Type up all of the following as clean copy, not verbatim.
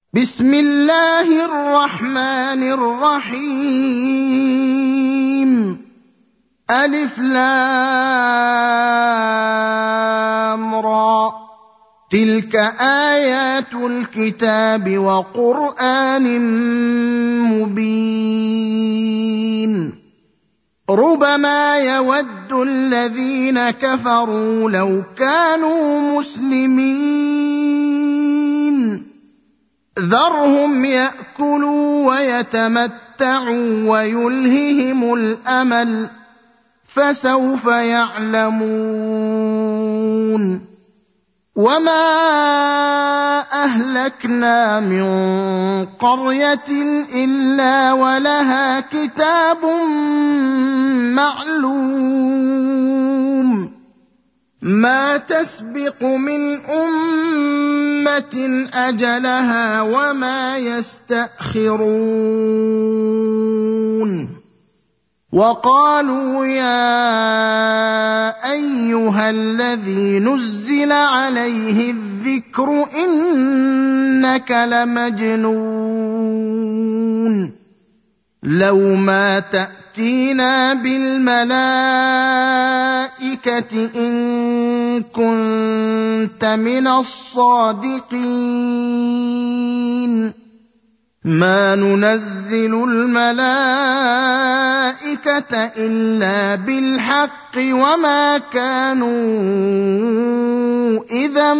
بسم الله الرحمن الرحيم. ألف لام را. تلك آيات الكتاب وقرآن مبين. ربما يود الذين كفروا لو كانوا مسلمين. ذرهم يأكلوا ويتمتعوا ويلههم الأمل، فسوف يعلمون. وما أهلكنا من قرية إلا ولها كتاب معلوم، ما تسبق من أمة أجلها وما يستأخرون. وقالوا يا أيها الذي نزل عليه الذكر إنك لمجنون، لو ما تأتينا بالملائكة إن كنت من الصادقين. ما ننزل الملائكة إلا بالحق وما كانوا إذا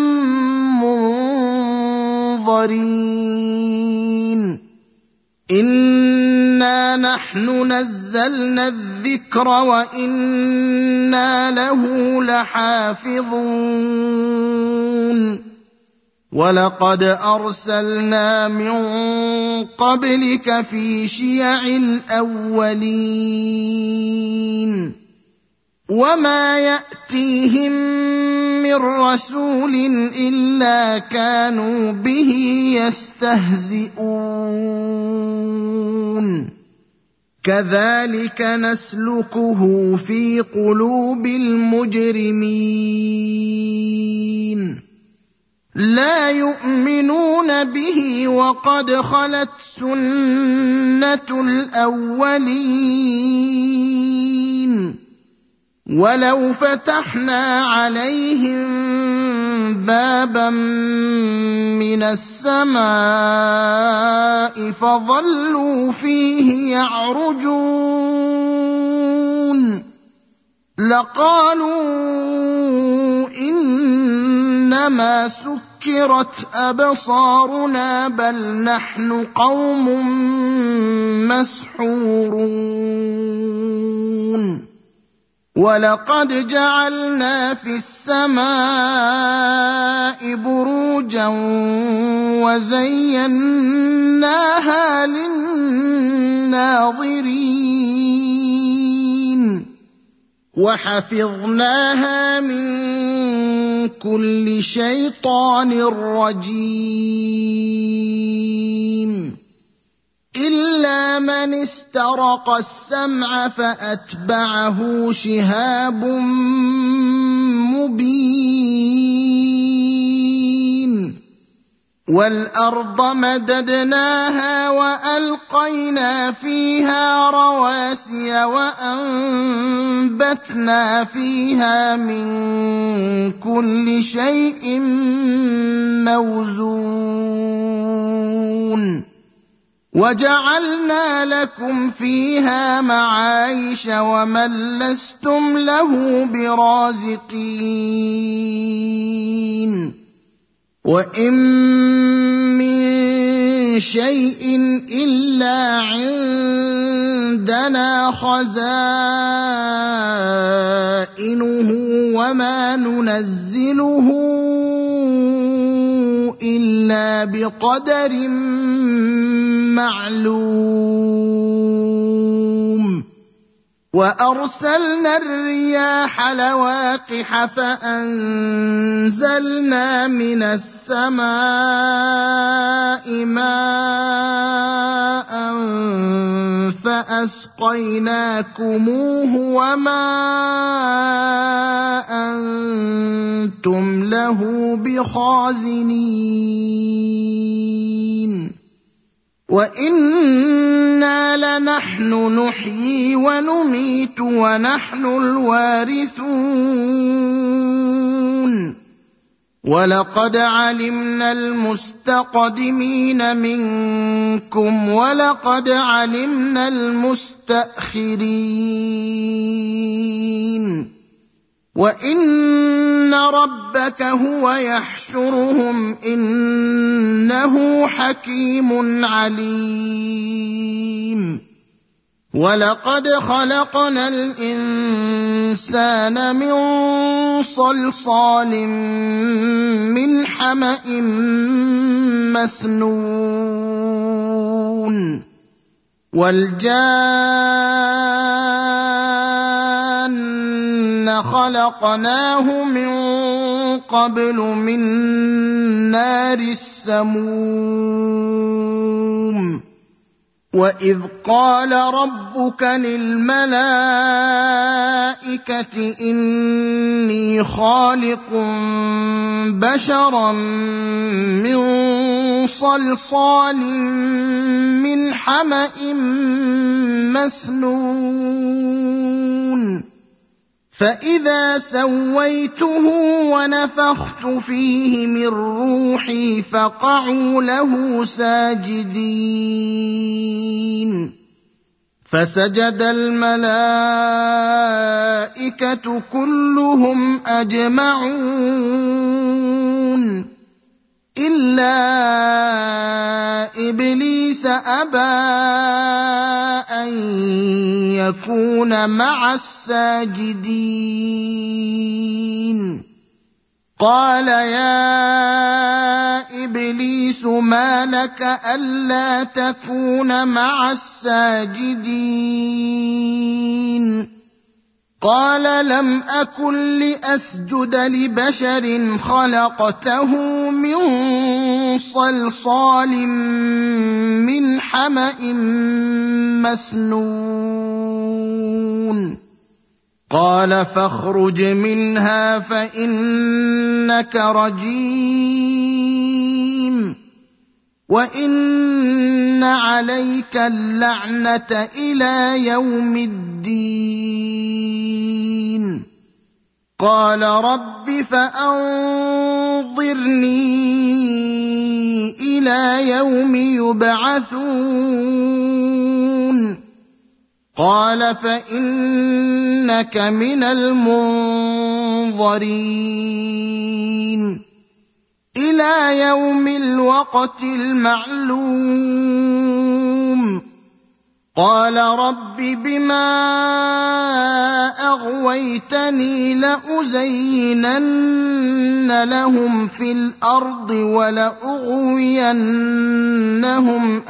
منظرين. إنا نحن نزلنا الذكر وإنا له لحافظون. ولقد أرسلنا من قبلك في شيع الأولين، وما يأتيهم من رسول إلا كانوا به يستهزئون. كذلك نسلكه في قلوب المجرمين. لا يؤمنون به وقد خلت سنة الأولين. ولو فتحنا عليهم بابا من السماء فظلوا فيه يعرجون لقالوا إنما سكرت أبصارنا بل نحن قوم مسحورون. ولقد جعلنا في السماء بروجا وزيناها للناظرين وحفظناها من كل شيطان رجيم إلا من استرق السمع فأتبعه شهاب مبين. والأرض مددناها وألقينا فيها رواسي وأنبتنا فيها من كل شيء موزون. وجعلنا لكم فيها معايش ومن لستم له برازقين. وإن من شيء إلا عندنا خزائنه وما ننزله إلا بقدر معلوم. وأرسلنا الرياح لواقح فأنزلنا من السماء ماء فاسقيناكموه وما انتم له بخازنين وانا لنحن نحيي ونميت ونحن الوارثون ولقد علمنا المستقدمين منكم ولقد علمنا المستأخرين وإن ربك هو يحشرهم إنه حكيم عليم ولقد خلقنا الإنسان من صلصال من حمأ مسنون والجان خلقناه من قبل من نار السموم وإذ قال ربك للملائكة إني خالق بشرا من صلصال من حمأ مسنون فإذا سويته ونفخت فيه من روحي فقعوا له ساجدين فسجد الملائكة كلهم أجمعون إلا إبليس أبى أن يكون مع الساجدين قال يا إبليس ما لك ألا تكون مع الساجدين قال لم أكن لأسجد لبشر خلقته من صلصال من حمأ مسنون قال فاخرج منها فإنك رجيم وإن عليك اللعنة إلى يوم الدين قال رب فأنظرني إلى يوم يبعثون قال فإنك من المنظرين إلى يوم الوقت المعلوم قال رب بما أغويتني لأزينن لهم في الأرض ولأغوينهم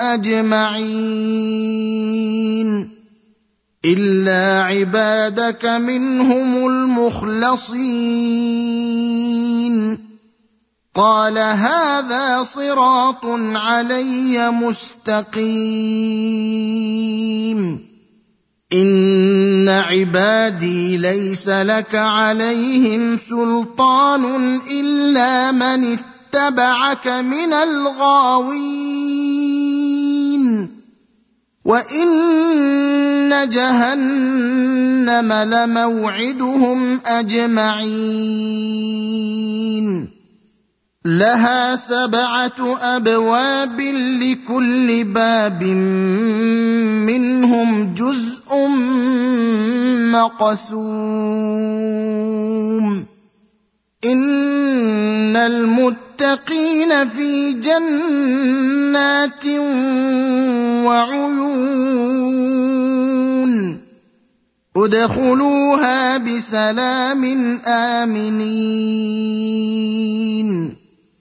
أجمعين إلا عبادك منهم المخلصين قال هذا صراط علي مستقيم إن عبادي ليس لك عليهم سلطان إلا من اتبعك من الغاوين وإن جهنم لموعدهم أجمعين لها 7 أبواب لكل باب منهم جزء مقسوم إن المتقين في جنات وعيون ادخلوها بسلام آمنين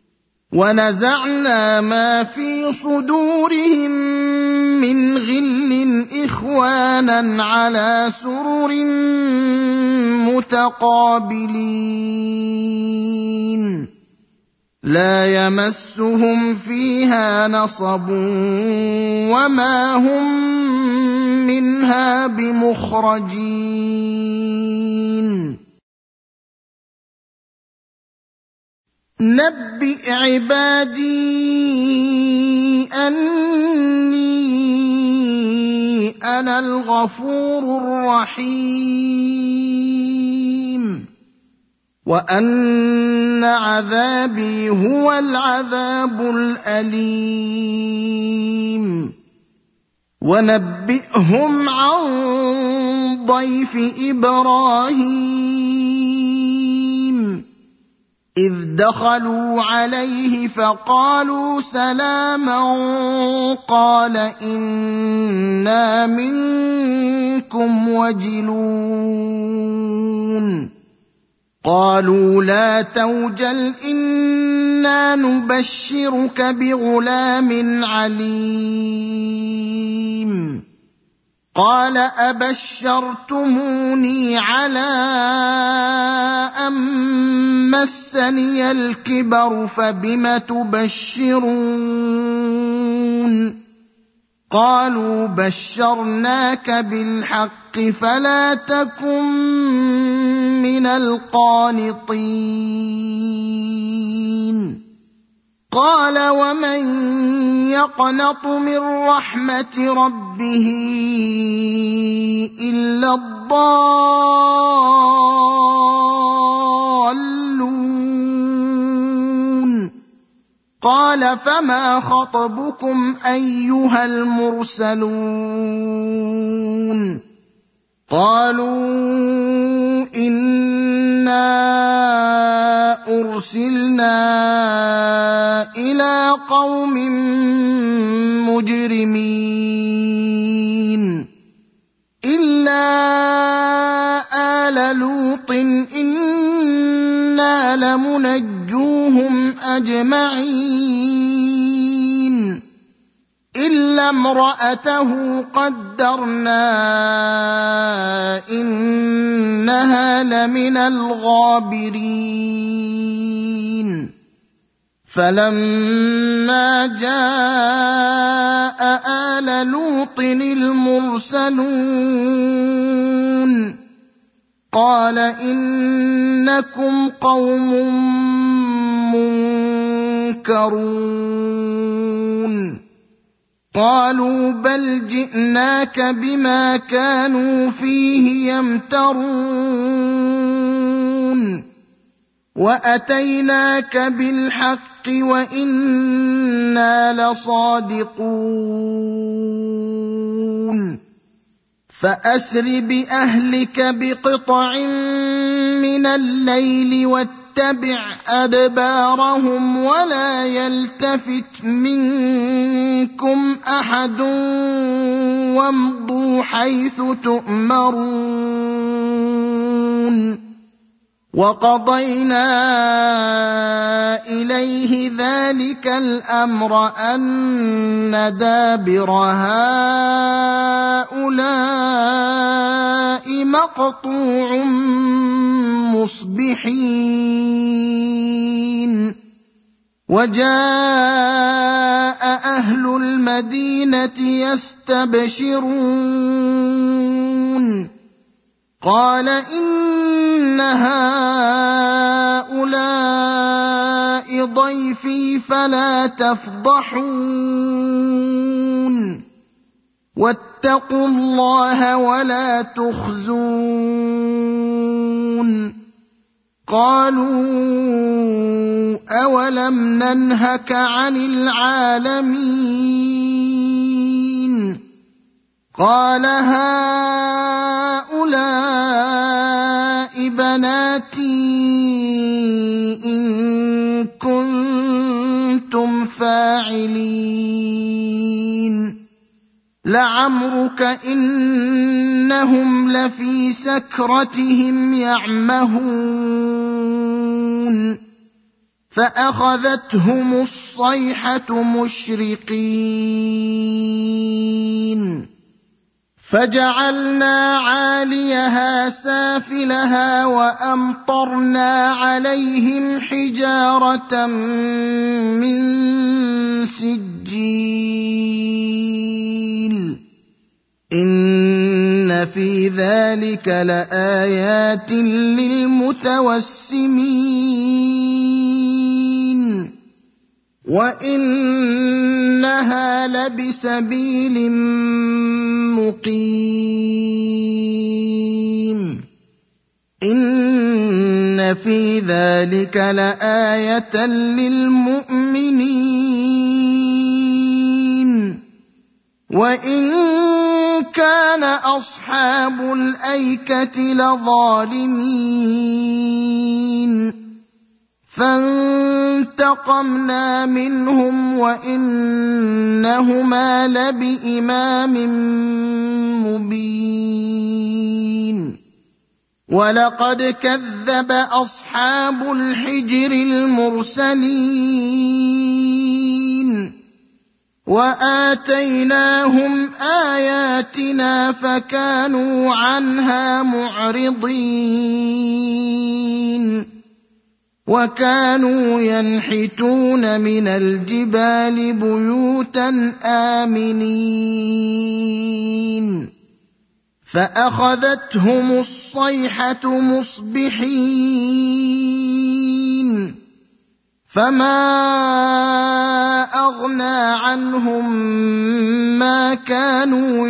ونزعنا ما في صدورهم من غل إخوانا على سرر متقابلين لا يمسهم فيها نصب وما هم منها بمخرجين نبئ عبادي أني أنا الغفور الرحيم وأن عذابي هو العذاب الأليم ونبئهم عن ضيف إبراهيم إذ دخلوا عليه فقالوا سلاما قال إنا منكم وجلون قالوا لا توجل إنا نبشرك بغلام عليم قال أبشرتموني على أن مسني الكبر فبم تبشرون قالوا بشرناك بالحق فلا تكن من القانطين قال ومن يقنط من رحمة ربه إلا الضالون قال فما خطبكم أيها المرسلون قالوا إنا أرسلنا إلى قوم مجرمين إلا آل لوط إنا لمنجوهم أجمعين إلا امرأته قدرنا إنها لمن الغابرين فلما جاء آل لوط المرسلون قال إنكم قوم منكرون قالوا بل جئناك بما كانوا فيه يمترون وأتيناك بالحق وإنا لصادقون فأسر بأهلك بقطع من الليل واتبع أدبارهم ولا يلتفت منكم أحد وامضوا حيث تؤمرون وقضينا إليه ذلك الأمر أن دابر هؤلاء مقطوع مصبحين وجاء أهل المدينة يستبشرون قال إن هؤلاء ضيفي فلا تفضحون واتقوا الله ولا تخزون قالوا أولم ننهك عن العالمين قال هؤلاء بناتي إن كنتم فاعلين لعمرك إنهم لفي سكرتهم يعمهون فأخذتهم الصيحة مشرقين فجعلنا عاليها سافلها وأمطرنا عليهم حجارة من سجيل إن في ذلك لآيات للمتوسمين وإنها لبسبيل مقيم إن في ذلك لآية للمؤمنين وإن كان أصحاب الأيكة لظالمين فانتقمنا منهم وإنهما لبإمام مبين ولقد كذب أصحاب الحجر المرسلين وآتيناهم آياتنا فكانوا عنها معرضين وكانوا ينحتون من الجبال بيوتا آمنين فأخذتهم الصيحة مصبحين فما أغنى عنهم ما كانوا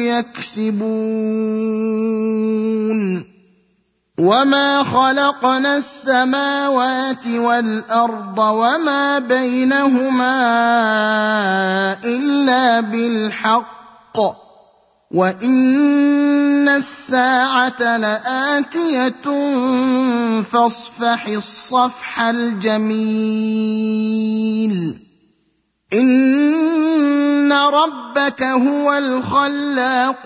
يكسبون وما خلقنا السماوات والأرض وما بينهما إلا بالحق وإن الساعة لآتية فاصفح الصفح الجميل إن ربك هو الخلاق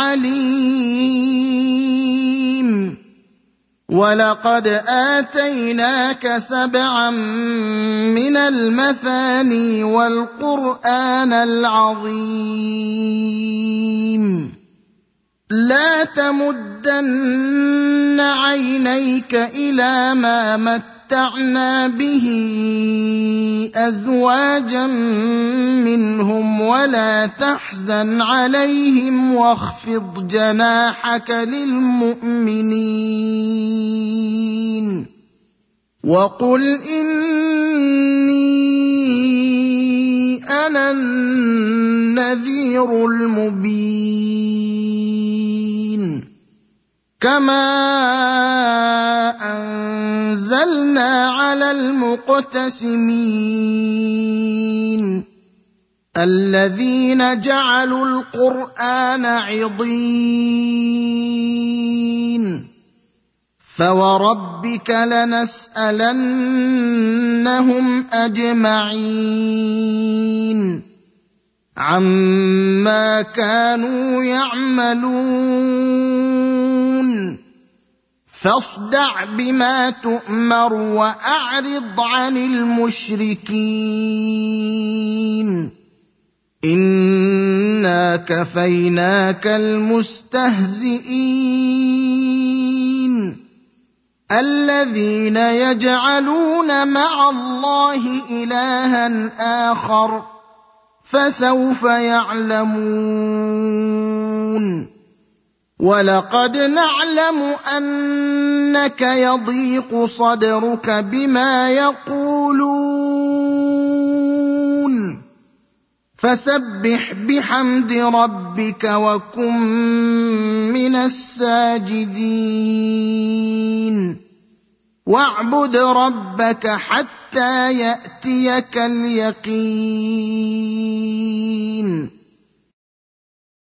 العليم ولقد آتيناك 7 من المثاني والقرآن العظيم لا تمدن عينيك إلى ما متعنا به أزواجا منهم ولا تحزن عليهم واخفض جناحك للمؤمنين وقل إني أنا النذير المبين كما أنزلنا على المقتسمين الذين جعلوا القرآن عضين فوربك لنسألنهم أجمعين عما كانوا يعملون فاصدع بما تؤمر وأعرض عن المشركين إنا كفيناك المستهزئين الذين يجعلون مع الله إلها آخر فسوف يعلمون ولقد نعلم أنك يضيق صدرك بما يقولون فسبح بحمد ربك وكن من الساجدين واعبد ربك حتى يأتيك اليقين